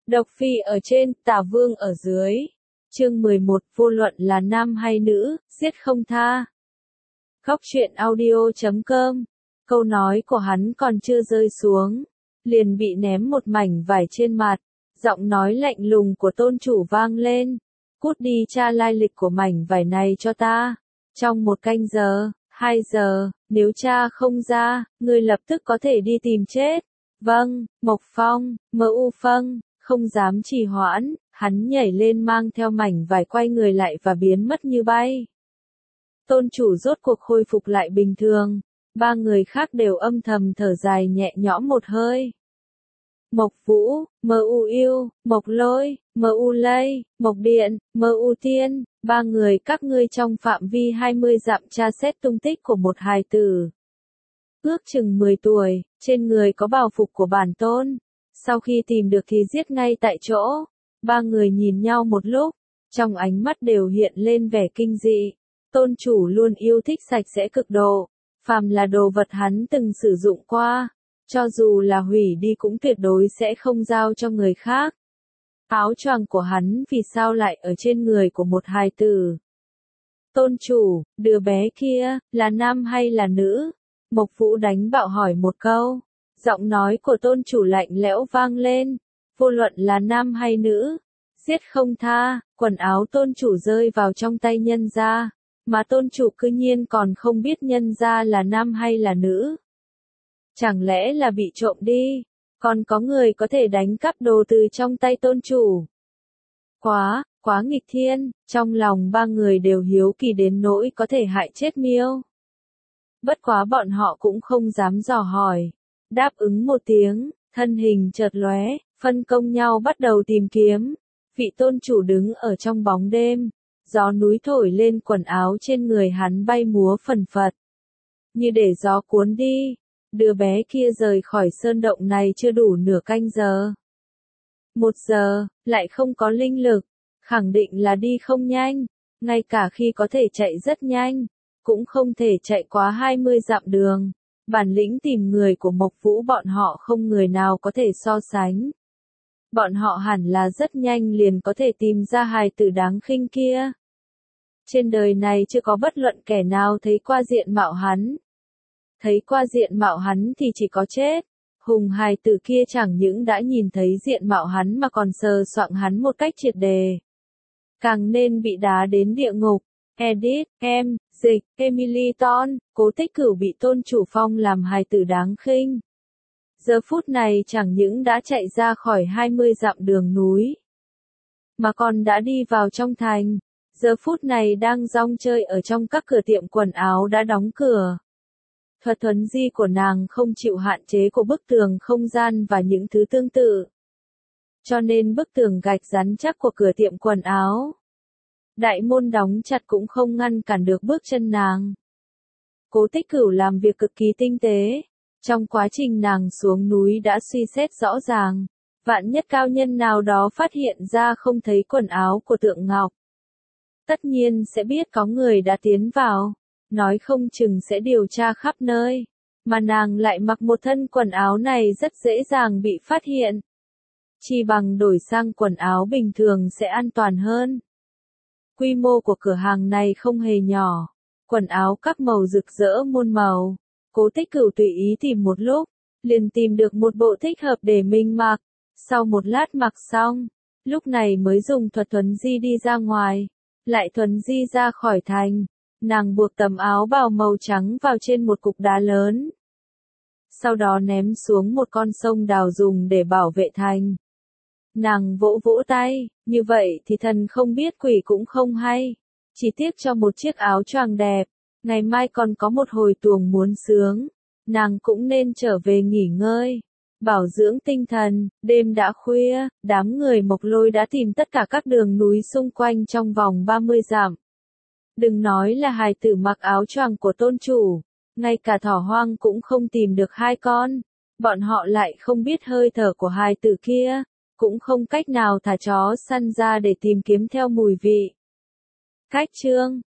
Độc Phi ở trên, Tả Vương ở dưới. Chương 11, vô luận là nam hay nữ, giết không tha. Góc truyện audio.com. Câu nói của hắn còn chưa rơi xuống, liền bị ném một mảnh vải trên mặt. Giọng nói lạnh lùng của tôn chủ vang lên. Cút đi tra lai lịch của mảnh vải này cho ta. Trong 1 canh giờ, 2 giờ, nếu tra không ra, ngươi lập tức có thể đi tìm chết. Vâng, Mộc Phong, M.U. Phâng, không dám trì hoãn, hắn nhảy lên mang theo mảnh vải quay người lại và biến mất như bay. Tôn chủ rốt cuộc khôi phục lại bình thường, 3 người khác đều âm thầm thở dài nhẹ nhõm một hơi. Mộc Vũ, M.U. Yêu, Mộc Lôi, M.U. Lây, Mộc Điện, M.U. Tiên, 3 người các ngươi trong phạm vi 20 dặm tra xét tung tích của một hài tử. Ước chừng 10 tuổi, trên người có bào phục của bản tôn. Sau khi tìm được thì giết ngay tại chỗ. 3 người nhìn nhau một lúc, trong ánh mắt đều hiện lên vẻ kinh dị. Tôn chủ luôn yêu thích sạch sẽ cực độ, phàm là đồ vật hắn từng sử dụng qua, cho dù là hủy đi cũng tuyệt đối sẽ không giao cho người khác. Áo choàng của hắn vì sao lại ở trên người của một hài tử? Tôn chủ, đứa bé kia, là nam hay là nữ? Mộc Vũ đánh bạo hỏi một câu. Giọng nói của tôn chủ lạnh lẽo vang lên. Vô luận là nam hay nữ, giết không tha. Quần áo tôn chủ rơi vào trong tay nhân gia, mà tôn chủ cư nhiên còn không biết nhân gia là nam hay là nữ. Chẳng lẽ là bị trộm đi? Còn có người có thể đánh cắp đồ từ trong tay tôn chủ? Quá nghịch thiên, trong lòng 3 người đều hiếu kỳ đến nỗi có thể hại chết Miêu. Bất quá bọn họ cũng không dám dò hỏi. Đáp ứng một tiếng, thân hình chợt lóe, phân công nhau bắt đầu tìm kiếm. Vị tôn chủ đứng ở trong bóng đêm, gió núi thổi lên quần áo trên người hắn bay múa phần phật. Như để gió cuốn đi, đứa bé kia rời khỏi sơn động này chưa đủ nửa canh giờ. 1 giờ, lại không có linh lực, khẳng định là đi không nhanh, ngay cả khi có thể chạy rất nhanh, cũng không thể chạy quá 20 dặm đường. Bản lĩnh tìm người của Mộc Vũ bọn họ không người nào có thể so sánh. Bọn họ hẳn là rất nhanh liền có thể tìm ra hài tử đáng khinh kia. Trên đời này chưa có bất luận kẻ nào thấy qua diện mạo hắn. Thấy qua diện mạo hắn thì chỉ có chết. Hùng hài tử kia chẳng những đã nhìn thấy diện mạo hắn mà còn sờ soạng hắn một cách triệt đề. Càng nên bị đá đến địa ngục. Edit, dịch, Emily Ton, Cố Tích Cửu bị tôn chủ phong làm hài tử đáng khinh. Giờ phút này chẳng những đã chạy ra khỏi 20 dặm đường núi, mà còn đã đi vào trong thành. Giờ phút này đang rong chơi ở trong các cửa tiệm quần áo đã đóng cửa. Thuật thuấn di của nàng không chịu hạn chế của bức tường không gian và những thứ tương tự. Cho nên bức tường gạch rắn chắc của cửa tiệm quần áo, đại môn đóng chặt cũng không ngăn cản được bước chân nàng. Cố Tích Cửu làm việc cực kỳ tinh tế. Trong quá trình nàng xuống núi đã suy xét rõ ràng. Vạn nhất cao nhân nào đó phát hiện ra không thấy quần áo của Tượng Ngọc, tất nhiên sẽ biết có người đã tiến vào. Nói không chừng sẽ điều tra khắp nơi. Mà nàng lại mặc một thân quần áo này rất dễ dàng bị phát hiện. Chỉ bằng đổi sang quần áo bình thường sẽ an toàn hơn. Quy mô của cửa hàng này không hề nhỏ. Quần áo các màu rực rỡ muôn màu. Cố Tích Cửu tùy ý tìm một lúc, liền tìm được một bộ thích hợp để mình mặc. Sau một lát mặc xong, lúc này mới dùng thuật thuấn di đi ra ngoài. Lại thuấn di ra khỏi thành. Nàng buộc tấm áo bào màu trắng vào trên một cục đá lớn. Sau đó ném xuống một con sông đào dùng để bảo vệ thành. Nàng vỗ vỗ tay, như vậy thì thần không biết quỷ cũng không hay. Chỉ tiếc cho một chiếc áo choàng đẹp, ngày mai còn có một hồi tuồng muốn sướng. Nàng cũng nên trở về nghỉ ngơi, bảo dưỡng tinh thần. Đêm đã khuya, đám người Mộc Lôi đã tìm tất cả các đường núi xung quanh trong vòng 30 dặm. Đừng nói là hài tử mặc áo choàng của tôn chủ, ngay cả thỏ hoang cũng không tìm được 2 con. Bọn họ lại không biết hơi thở của hài tử kia, cũng không cách nào thả chó săn ra để tìm kiếm theo mùi vị. Cách chương